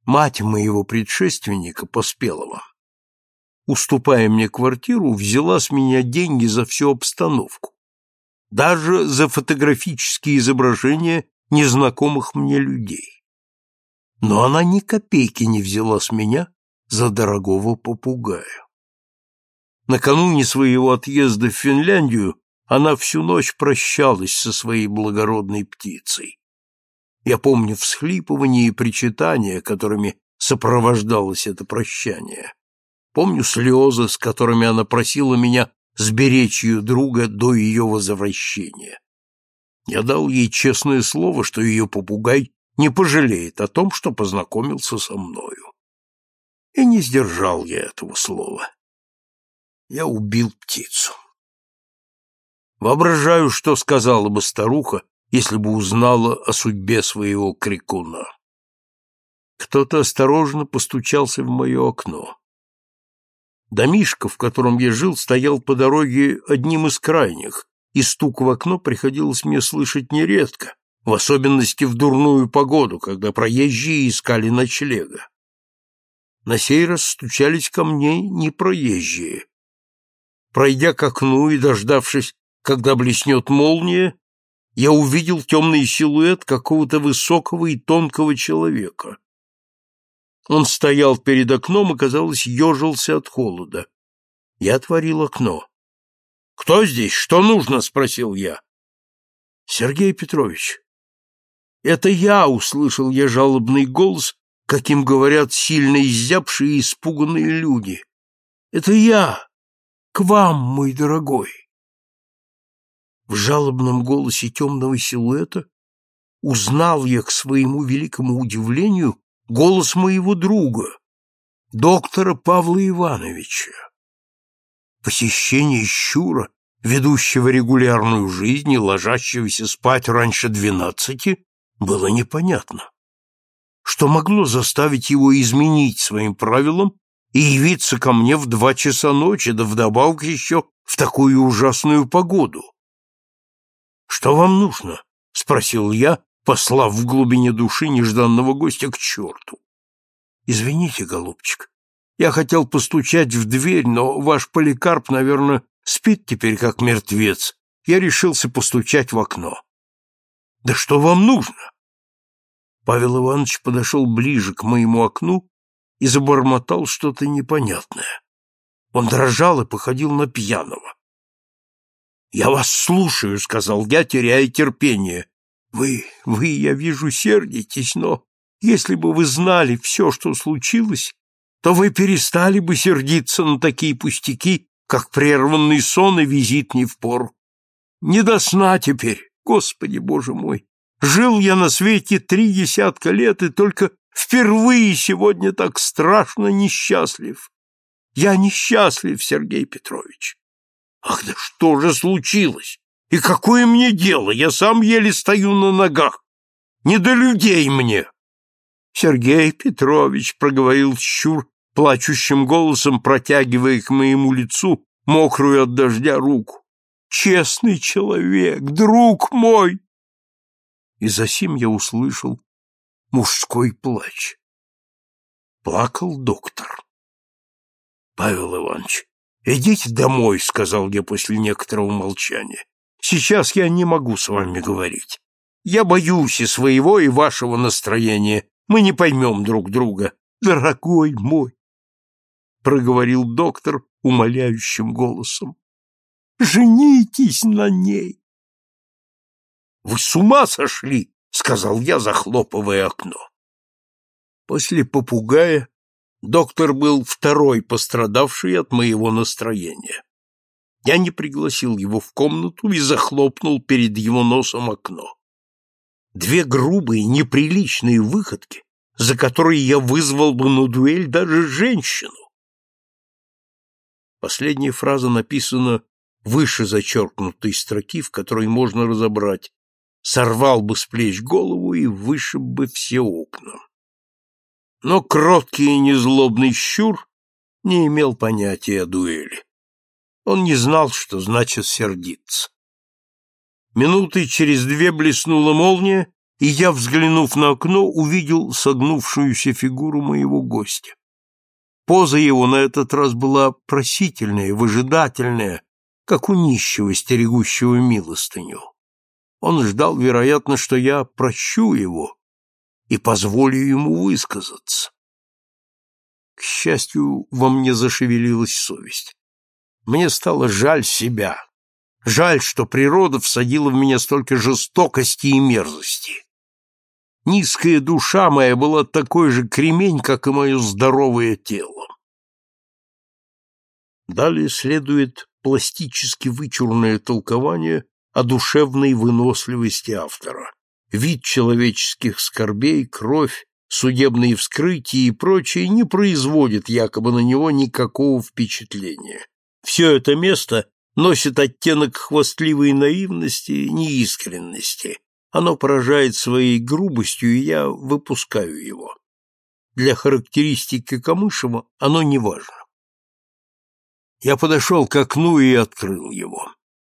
Мать моего предшественника, Поспелова, уступая мне квартиру, взяла с меня деньги за всю обстановку, даже за фотографические изображения незнакомых мне людей. Но она ни копейки не взяла с меня за дорогого попугая. Накануне своего отъезда в Финляндию она всю ночь прощалась со своей благородной птицей. Я помню всхлипывания и причитания, которыми сопровождалось это прощание. Помню слезы, с которыми она просила меня сберечь ее друга до ее возвращения. Я дал ей честное слово, что ее попугай не пожалеет о том, что познакомился со мною. И не сдержал я этого слова. Я убил птицу. Воображаю, что сказала бы старуха, если бы узнала о судьбе своего крикуна. Кто-то осторожно постучался в мое окно. Домишко, в котором я жил, стоял по дороге одним из крайних, и стук в окно приходилось мне слышать нередко, в особенности в дурную погоду, когда проезжие искали ночлега. На сей раз стучались ко мне не проезжие. Пройдя к окну и дождавшись, когда блеснет молния, я увидел темный силуэт какого-то высокого и тонкого человека. Он стоял перед окном и, казалось, ежился от холода. Я отворил окно. «Кто здесь? Что нужно?» — спросил я. «Сергей Петрович». «Это я!» — услышал я жалобный голос, каким говорят сильно изябшие и испуганные люди. «Это я! К вам, мой дорогой!» В жалобном голосе темного силуэта узнал я к своему великому удивлению голос моего друга, доктора Павла Ивановича. Посещение щура, ведущего регулярную жизнь и ложащегося спать раньше 12, было непонятно. Что могло заставить его изменить своим правилам и явиться ко мне в 2 часа ночи, да вдобавок еще в такую ужасную погоду? «Что вам нужно?» — спросил я, послав в глубине души нежданного гостя к черту. «Извините, голубчик, я хотел постучать в дверь, но ваш Поликарп, наверное, спит теперь как мертвец. Я решился постучать в окно». «Да что вам нужно?» Павел Иванович подошел ближе к моему окну и забормотал что-то непонятное. Он дрожал и походил на пьяного. «Я вас слушаю», — сказал я, теряя терпение. Вы, я вижу, сердитесь, но если бы вы знали все, что случилось, то вы перестали бы сердиться на такие пустяки, как прерванный сон и визит не впору. Не до сна теперь, Господи Боже мой! Жил я на свете 30 лет и только впервые сегодня так страшно несчастлив. Я несчастлив, Сергей Петрович. Ах, да что же случилось? И какое мне дело? Я сам еле стою на ногах. Не до людей мне. Сергей Петрович, — проговорил щур плачущим голосом, протягивая к моему лицу мокрую от дождя руку. Честный человек, друг мой! И засим я услышал мужской плач. Плакал доктор. Павел Иванович, идите домой, — сказал я после некоторого молчания. Сейчас я не могу с вами говорить. Я боюсь и своего, и вашего настроения. Мы не поймем друг друга. Дорогой мой, — проговорил доктор умоляющим голосом, — женитесь на ней. Вы с ума сошли, — сказал я, захлопывая окно. После попугая доктор был второй пострадавший от моего настроения. Я не пригласил его в комнату и захлопнул перед его носом окно. 2 грубые, неприличные выходки, за которые я вызвал бы на дуэль даже женщину. Последняя фраза написана выше зачеркнутой строки, в которой можно разобрать: сорвал бы с плеч голову и вышиб бы все окна. Но кроткий и незлобный щур не имел понятия о дуэли. Он не знал, что значит сердиться. Минуты через 2 блеснула молния, и я, взглянув на окно, увидел согнувшуюся фигуру моего гостя. Поза его на этот раз была просительная, выжидательная, как у нищего, стерегущего милостыню. Он ждал, вероятно, что я прощу его и позволю ему высказаться. К счастью, во мне зашевелилась совесть. Мне стало жаль себя, жаль, что природа всадила в меня столько жестокости и мерзости. Низкая душа моя была такой же кремень, как и мое здоровое тело. Далее следует пластически вычурное толкование о душевной выносливости автора. Вид человеческих скорбей, кровь, судебные вскрытия и прочее не производит якобы на него никакого впечатления. Все это место носит оттенок хвастливой наивности, неискренности. Оно поражает своей грубостью, и я выпускаю его. Для характеристики Камышева оно не важно. Я подошел к окну и открыл его.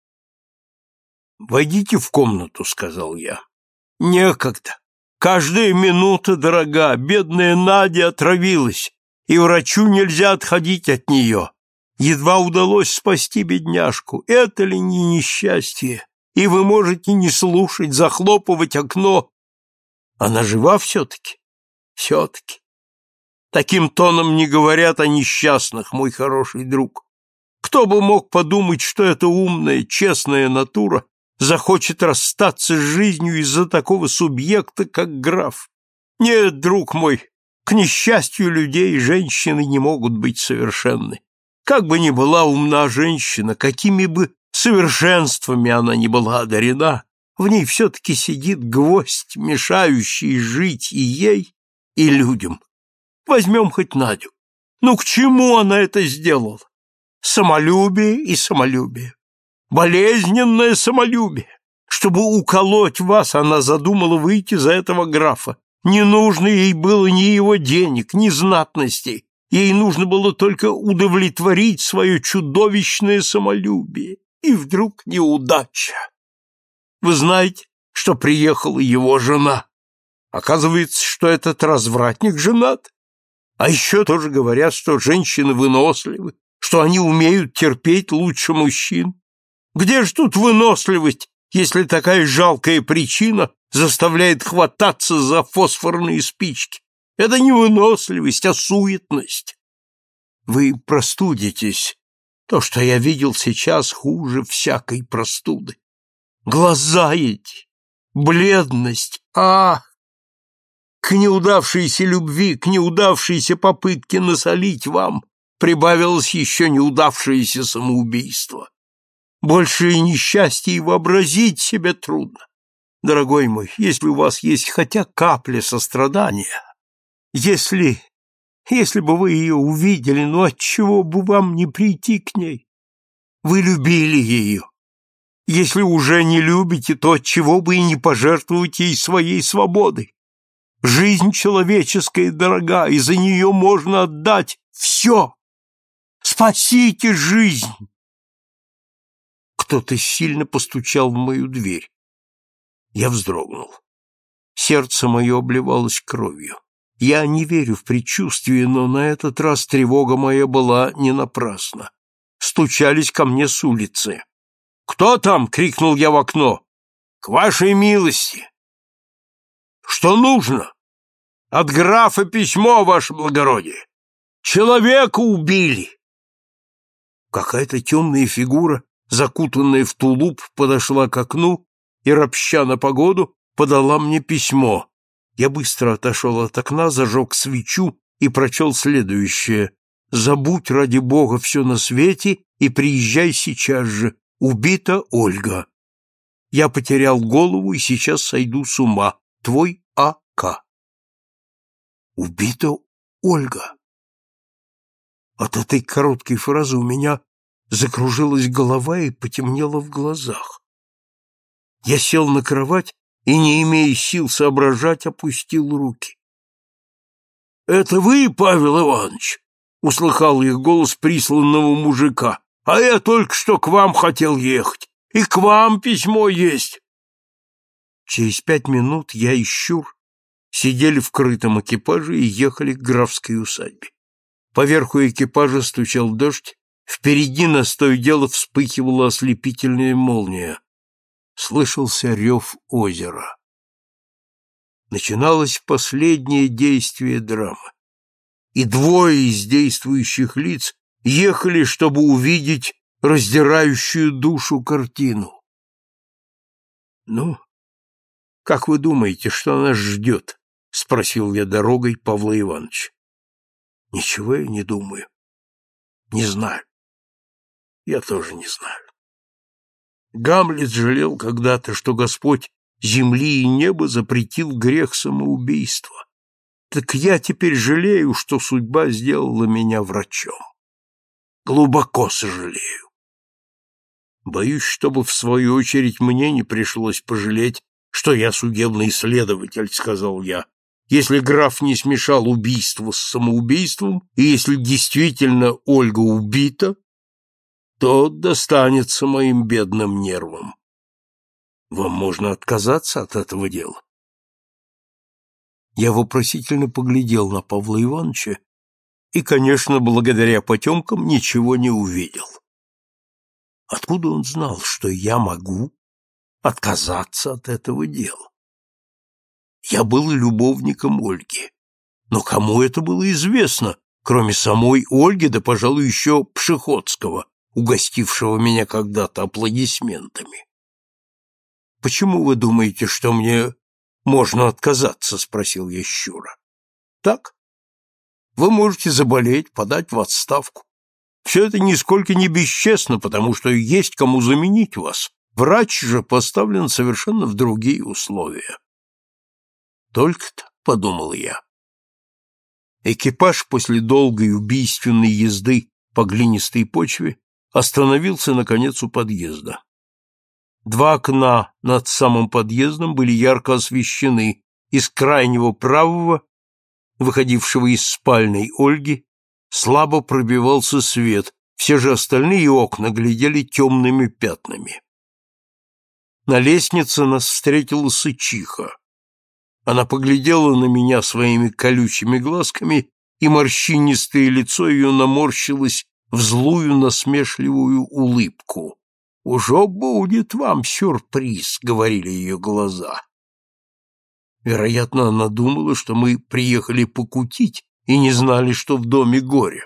«Войдите в комнату», — сказал я. «Некогда. Каждая минута дорога. Бедная Надя отравилась, и врачу нельзя отходить от нее. Едва удалось спасти бедняжку. Это ли не несчастье? И вы можете не слушать, захлопывать окно. Она жива все-таки? Все-таки. Таким тоном не говорят о несчастных, мой хороший друг. Кто бы мог подумать, что эта умная, честная натура захочет расстаться с жизнью из-за такого субъекта, как граф? Нет, друг мой, к несчастью людей женщины не могут быть совершенны. Как бы ни была умна женщина, какими бы совершенствами она ни была одарена, в ней все-таки сидит гвоздь, мешающий жить и ей, и людям. Возьмем хоть Надю. Ну к чему она это сделала? Самолюбие и самолюбие. Болезненное самолюбие. Чтобы уколоть вас, она задумала выйти за этого графа. Не нужно ей было ни его денег, ни знатностей. Ей нужно было только удовлетворить свое чудовищное самолюбие. И вдруг неудача. Вы знаете, что приехала его жена. Оказывается, что этот развратник женат. А еще тоже говорят, что женщины выносливы, что они умеют терпеть лучше мужчин. Где же тут выносливость, если такая жалкая причина заставляет хвататься за фосфорные спички? Это не выносливость, а суетность. Вы простудитесь. То, что я видел сейчас, хуже всякой простуды. Глаза эти, бледность, К неудавшейся любви, к неудавшейся попытке насолить вам прибавилось еще неудавшееся самоубийство. Большее несчастье и вообразить себе трудно. Дорогой мой, если у вас есть хотя капля сострадания, если бы вы ее увидели, ну отчего бы вам не прийти к ней? Вы любили ее. Если уже не любите, то отчего бы и не пожертвовать ей своей свободой? Жизнь человеческая дорога, и за нее можно отдать все. Спасите жизнь! Кто-то сильно постучал в мою дверь. Я вздрогнул. Сердце мое обливалось кровью. Я не верю в предчувствие, но на этот раз тревога моя была не напрасна. Стучались ко мне с улицы. «Кто там?» — крикнул я в окно. «К вашей милости!» «Что нужно?» «От графа письмо, ваше благородие! Человека убили!» Какая-то темная фигура, закутанная в тулуп, подошла к окну и, ропща на погоду, подала мне письмо. Я быстро отошел от окна, зажег свечу и прочел следующее: «Забудь ради Бога все на свете и приезжай сейчас же. Убита Ольга. Я потерял голову и сейчас сойду с ума. Твой А.К.» Убита Ольга. От этой короткой фразы у меня закружилась голова и потемнело в глазах. Я сел на кровать и, не имея сил соображать, опустил руки. «Это вы, Павел Иванович?» — услыхал их голос присланного мужика. «А я только что к вам хотел ехать. И к вам письмо есть». Через 5 минут я и Щур сидели в крытом экипаже и ехали к графской усадьбе. Поверху экипажа стучал дождь, впереди нас то и дело вспыхивала ослепительная молния. Слышался рев озера. Начиналось последнее действие драмы, и двое из действующих лиц ехали, чтобы увидеть раздирающую душу картину. «Ну, как вы думаете, что нас ждет?» — спросил я дорогой Павла Ивановича. «Ничего я не думаю. Не знаю. Я тоже не знаю. Гамлет жалел когда-то, что Господь земли и неба запретил грех самоубийства. Так я теперь жалею, что судьба сделала меня врачом. Глубоко сожалею. Боюсь, чтобы в свою очередь мне не пришлось пожалеть, что я судебный следователь, сказал я. Если граф не смешал убийство с самоубийством, и если действительно Ольга убита, то достанется моим бедным нервам. Вам можно отказаться от этого дела? Я вопросительно поглядел на Павла Ивановича и, конечно, благодаря потемкам ничего не увидел. Откуда он знал, что я могу отказаться от этого дела? Я был любовником Ольги, но кому это было известно, кроме самой Ольги, да, пожалуй, еще Пшеходского, угостившего меня когда-то аплодисментами? «Почему вы думаете, что мне можно отказаться?» — спросил я Щура. «Так? Вы можете заболеть, подать в отставку. Все это нисколько не бесчестно, потому что есть кому заменить вас. Врач же поставлен совершенно в другие условия». «Только-то», — подумал я. Экипаж после долгой убийственной езды по глинистой почве остановился, наконец, у подъезда. 2 окна над самым подъездом были ярко освещены. Из крайнего правого, выходившего из спальной Ольги, слабо пробивался свет, все же остальные окна глядели темными пятнами. На лестнице нас встретила сычиха. Она поглядела на меня своими колючими глазками, и морщинистое лицо ее наморщилось в злую насмешливую улыбку. «Уже будет вам сюрприз», — говорили ее глаза. Вероятно, она думала, что мы приехали покутить и не знали, что в доме горе.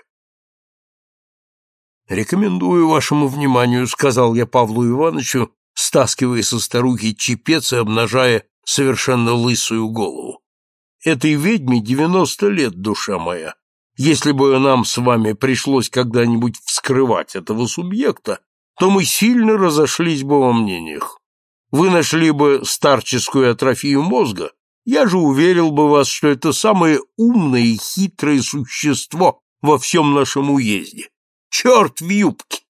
«Рекомендую вашему вниманию», — сказал я Павлу Ивановичу, стаскивая со старухи чепец и обнажая совершенно лысую голову. «Этой ведьме 90 лет, душа моя. Если бы нам с вами пришлось когда-нибудь вскрывать этого субъекта, то мы сильно разошлись бы во мнениях. Вы нашли бы старческую атрофию мозга, я же уверил бы вас, что это самое умное и хитрое существо во всем нашем уезде. Черт в юбке!